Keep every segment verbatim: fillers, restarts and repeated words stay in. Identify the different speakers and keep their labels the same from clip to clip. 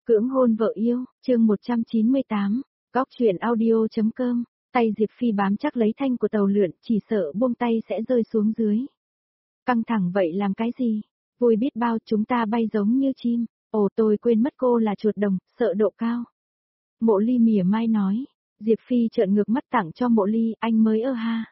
Speaker 1: Cưỡng hôn vợ yêu, chương một trăm chín mươi tám, góc truyện audio.com, tay Diệp Phi bám chắc lấy thanh của tàu lượn, chỉ sợ buông tay sẽ rơi xuống dưới. Căng thẳng vậy làm cái gì? Vui biết bao chúng ta bay giống như chim, ồ tôi quên mất cô là chuột đồng, sợ độ cao. Mộ Ly mỉa mai nói, Diệp Phi trợn ngược mắt tặng cho Mộ Ly, anh mới ơ ha.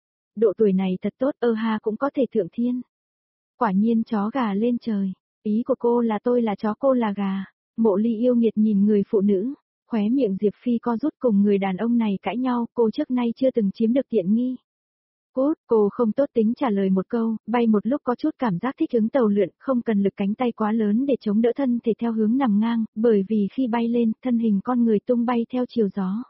Speaker 1: Độ tuổi này thật tốt, ơ ha cũng có thể thượng thiên. Quả nhiên chó gà lên trời, ý của cô là tôi là chó cô là gà. Mộ Ly yêu nghiệt nhìn người phụ nữ, khóe miệng Diệp Phi co rút cùng người đàn ông này cãi nhau, cô trước nay chưa từng chiếm được tiện nghi. Cút, cô không tốt tính trả lời một câu, bay một lúc có chút cảm giác thích ứng tàu lượn, không cần lực cánh tay quá lớn để chống đỡ thân thể theo hướng nằm ngang, bởi vì khi bay lên, thân hình con người tung bay theo chiều gió.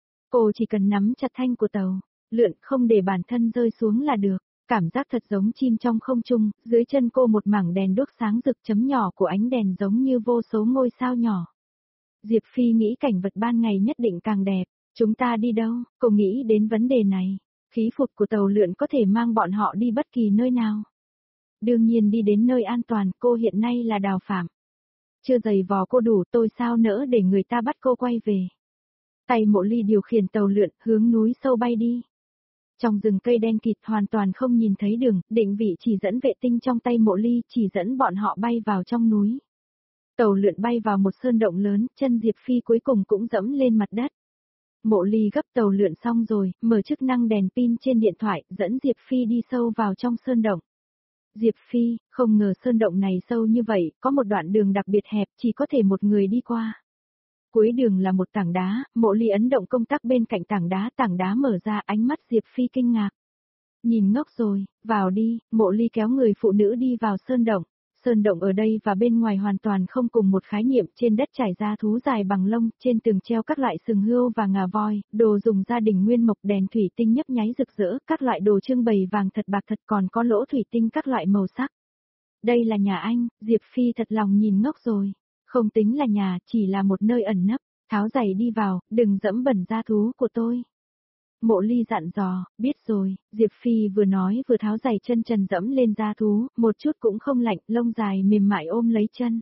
Speaker 1: Cô chỉ cần nắm chặt thanh của tàu lượn, không để bản thân rơi xuống là được. Cảm giác thật giống chim trong không trung, dưới chân cô một mảng đèn đuốc sáng rực, chấm nhỏ của ánh đèn giống như vô số ngôi sao nhỏ. Diệp Phi nghĩ cảnh vật ban ngày nhất định càng đẹp, chúng ta đi đâu, cô nghĩ đến vấn đề này, khí phụt của tàu lượn có thể mang bọn họ đi bất kỳ nơi nào. Đương nhiên đi đến nơi an toàn, cô hiện nay là Đào Phạm. Chưa giày vò cô đủ, tôi sao nỡ để người ta bắt cô quay về. Tay Mộ Ly điều khiển tàu lượn, hướng núi sâu bay đi. Trong rừng cây đen kịt hoàn toàn không nhìn thấy đường, định vị chỉ dẫn vệ tinh trong tay Mộ Ly chỉ dẫn bọn họ bay vào trong núi. Tàu lượn bay vào một sơn động lớn, chân Diệp Phi cuối cùng cũng dẫm lên mặt đất. Mộ Ly gấp tàu lượn xong rồi, mở chức năng đèn pin trên điện thoại, dẫn Diệp Phi đi sâu vào trong sơn động. Diệp Phi, không ngờ sơn động này sâu như vậy, có một đoạn đường đặc biệt hẹp, chỉ có thể một người đi qua. Cuối đường là một tảng đá, Mộ Ly ấn động công tắc bên cạnh tảng đá, tảng đá mở ra, ánh mắt Diệp Phi kinh ngạc. Nhìn ngốc rồi, vào đi, Mộ Ly kéo người phụ nữ đi vào sơn động. Sơn động ở đây và bên ngoài hoàn toàn không cùng một khái niệm, trên đất trải ra thú dài bằng lông, trên tường treo các loại sừng hươu và ngà voi, đồ dùng gia đình nguyên mộc, đèn thủy tinh nhấp nháy rực rỡ, các loại đồ trưng bày vàng thật bạc thật, còn có lỗ thủy tinh các loại màu sắc. Đây là nhà anh, Diệp Phi thật lòng nhìn ngốc rồi. Không tính là nhà, chỉ là một nơi ẩn nấp, tháo giày đi vào, đừng dẫm bẩn da thú của tôi. Mộ Ly dặn dò, biết rồi, Diệp Phi vừa nói vừa tháo giày chân trần dẫm lên da thú, một chút cũng không lạnh, lông dài mềm mại ôm lấy chân.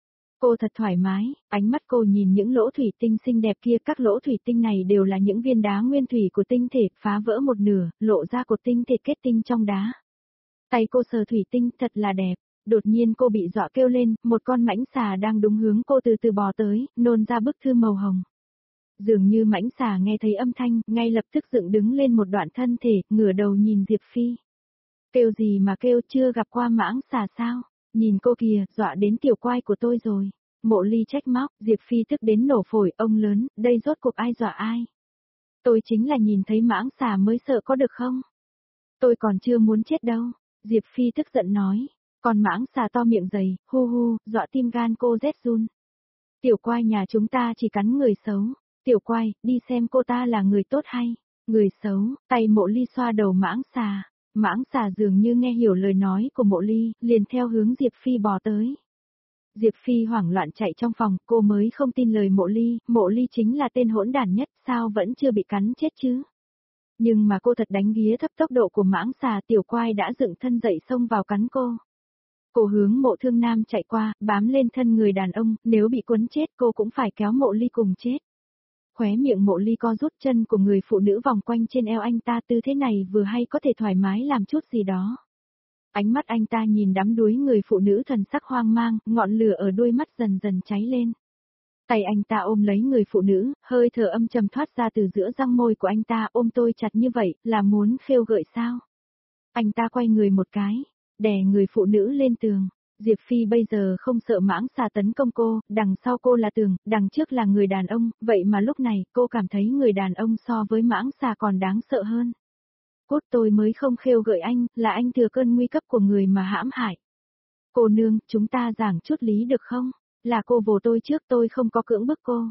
Speaker 1: Cô thật thoải mái, ánh mắt cô nhìn những lỗ thủy tinh xinh đẹp kia, các lỗ thủy tinh này đều là những viên đá nguyên thủy của tinh thể, phá vỡ một nửa, lộ ra cột tinh thể kết tinh trong đá. Tay cô sờ thủy tinh thật là đẹp. Đột nhiên cô bị dọa kêu lên, một con mãnh xà đang đúng hướng cô từ từ bò tới, nôn ra bức thư màu hồng. Dường như mãnh xà nghe thấy âm thanh, ngay lập tức dựng đứng lên một đoạn thân thể, ngửa đầu nhìn Diệp Phi. Kêu gì mà kêu, chưa gặp qua mãng xà sao? Nhìn cô kìa, dọa đến tiểu quai của tôi rồi. Mộ Ly trách móc, Diệp Phi tức đến nổ phổi, ông lớn, đây rốt cuộc ai dọa ai? Tôi chính là nhìn thấy mãng xà mới sợ có được không? Tôi còn chưa muốn chết đâu. Diệp Phi tức giận nói. Còn mãng xà to miệng dày, hu hu, dọa tim gan cô rét run. Tiểu quai nhà chúng ta chỉ cắn người xấu. Tiểu quai, đi xem cô ta là người tốt hay người xấu. Tay Mộ Ly xoa đầu mãng xà. Mãng xà dường như nghe hiểu lời nói của Mộ Ly, liền theo hướng Diệp Phi bò tới. Diệp Phi hoảng loạn chạy trong phòng, cô mới không tin lời Mộ Ly, Mộ Ly chính là tên hỗn đản nhất, sao vẫn chưa bị cắn chết chứ? Nhưng mà cô thật đánh ghía thấp tốc độ của mãng xà, tiểu quai đã dựng thân dậy xông vào cắn cô. Cô hướng Mộ Thương Nam chạy qua, bám lên thân người đàn ông, nếu bị quấn chết cô cũng phải kéo Mộ Ly cùng chết. Khóe miệng Mộ Ly co rút, chân của người phụ nữ vòng quanh trên eo anh ta, tư thế này vừa hay có thể thoải mái làm chút gì đó. Ánh mắt anh ta nhìn đắm đuối người phụ nữ, thần sắc hoang mang, ngọn lửa ở đôi mắt dần dần cháy lên. Tay anh ta ôm lấy người phụ nữ, hơi thở âm trầm thoát ra từ giữa răng môi của anh ta, ôm tôi chặt như vậy, là muốn khêu gợi sao? Anh ta quay người một cái, đè người phụ nữ lên tường. Diệp Phi bây giờ không sợ mãng xà tấn công cô, đằng sau cô là tường, đằng trước là người đàn ông, vậy mà lúc này cô cảm thấy người đàn ông so với mãng xà còn đáng sợ hơn. Cốt tôi mới không khêu gợi anh, là anh thừa cơn nguy cấp của người mà hãm hại. Cô nương, chúng ta giảng chút lý được không? Là cô vồ tôi trước, tôi không có cưỡng bức cô.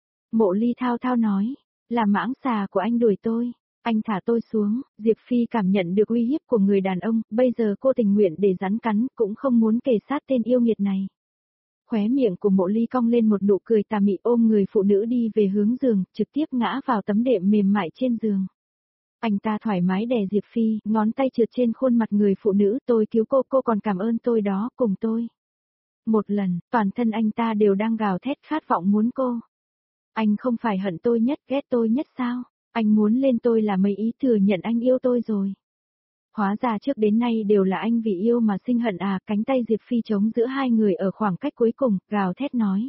Speaker 1: Mộ Ly thao thao nói, là mãng xà của anh đuổi tôi. Anh thả tôi xuống. Diệp Phi cảm nhận được uy hiếp của người đàn ông, bây giờ cô tình nguyện để rắn cắn, cũng không muốn kề sát tên yêu nghiệt này. Khóe miệng của Mộ Ly cong lên một nụ cười tà mị, ôm người phụ nữ đi về hướng giường, trực tiếp ngã vào tấm đệm mềm mại trên giường. Anh ta thoải mái đè Diệp Phi, ngón tay trượt trên khuôn mặt người phụ nữ, tôi cứu cô, cô còn cảm ơn tôi đó, cùng tôi. Một lần, toàn thân anh ta đều đang gào thét khát vọng muốn cô. Anh không phải hận tôi nhất, ghét tôi nhất sao? Anh muốn lên tôi là mấy ý thừa nhận anh yêu tôi rồi. Hóa ra trước đến nay đều là anh vì yêu mà sinh hận à, cánh tay Diệp Phi chống giữa hai người ở khoảng cách cuối cùng, gào thét nói.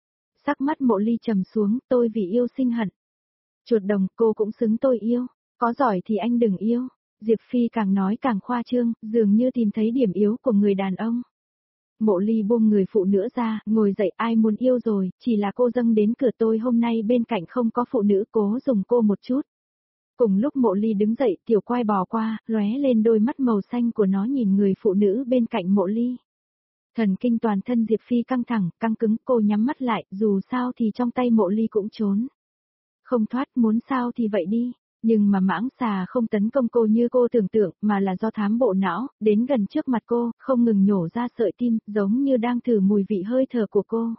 Speaker 1: Sắc mắt Mộ Ly trầm xuống, tôi vì yêu sinh hận. Chuột đồng, cô cũng xứng tôi yêu, có giỏi thì anh đừng yêu. Diệp Phi càng nói càng khoa trương, dường như tìm thấy điểm yếu của người đàn ông. Mộ Ly buông người phụ nữ ra, ngồi dậy, ai muốn yêu rồi, chỉ là cô dâng đến cửa tôi, hôm nay bên cạnh không có phụ nữ, cố dùng cô một chút. Cùng lúc Mộ Ly đứng dậy, Tiểu Quai bò qua, lóe lên đôi mắt màu xanh của nó nhìn người phụ nữ bên cạnh Mộ Ly. Thần kinh toàn thân Diệp Phi căng thẳng, căng cứng, cô nhắm mắt lại, dù sao thì trong tay Mộ Ly cũng trốn. Không thoát, muốn sao thì vậy đi. Nhưng mà mãng xà không tấn công cô như cô tưởng tượng, mà là do thám bộ não, đến gần trước mặt cô, không ngừng nhổ ra sợi tim, giống như đang thử mùi vị hơi thở của cô.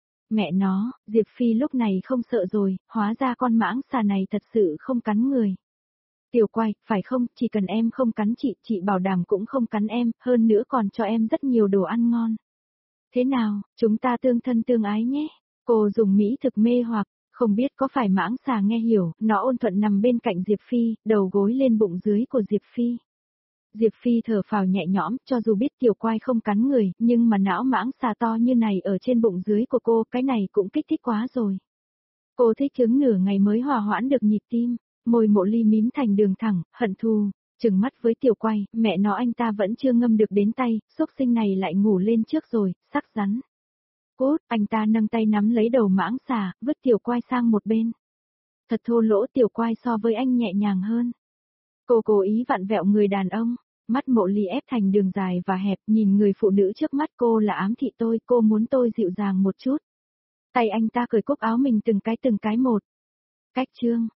Speaker 1: Mẹ nó, Diệp Phi lúc này không sợ rồi, hóa ra con mãng xà này thật sự không cắn người. Tiểu Quai, phải không, chỉ cần em không cắn chị, chị bảo đảm cũng không cắn em, hơn nữa còn cho em rất nhiều đồ ăn ngon. Thế nào, chúng ta tương thân tương ái nhé. Cô dùng mỹ thực mê hoặc. Không biết có phải mãng xà nghe hiểu, nó ôn thuận nằm bên cạnh Diệp Phi, đầu gối lên bụng dưới của Diệp Phi. Diệp Phi thở phào nhẹ nhõm, cho dù biết Tiểu Quai không cắn người, nhưng mà não mãng xà to như này ở trên bụng dưới của cô, cái này cũng kích thích quá rồi. Cô thích chứng nửa ngày mới hòa hoãn được nhịp tim, môi Mộ Ly mím thành đường thẳng, hận thù, trừng mắt với Tiểu Quai, mẹ nó anh ta vẫn chưa ngâm được đến tay, xúc sinh này lại ngủ lên trước rồi, sắc rắn. Cút, anh ta nâng tay nắm lấy đầu mãng xà, vứt Tiểu Quai sang một bên. Thật thô lỗ, Tiểu Quai so với anh nhẹ nhàng hơn. Cô cố ý vặn vẹo người đàn ông, mắt Mộ Ly ép thành đường dài và hẹp, nhìn người phụ nữ trước mắt cô là ám thị tôi, cô muốn tôi dịu dàng một chút. Tay anh ta cởi cúc áo mình từng cái từng cái một. Cách chương.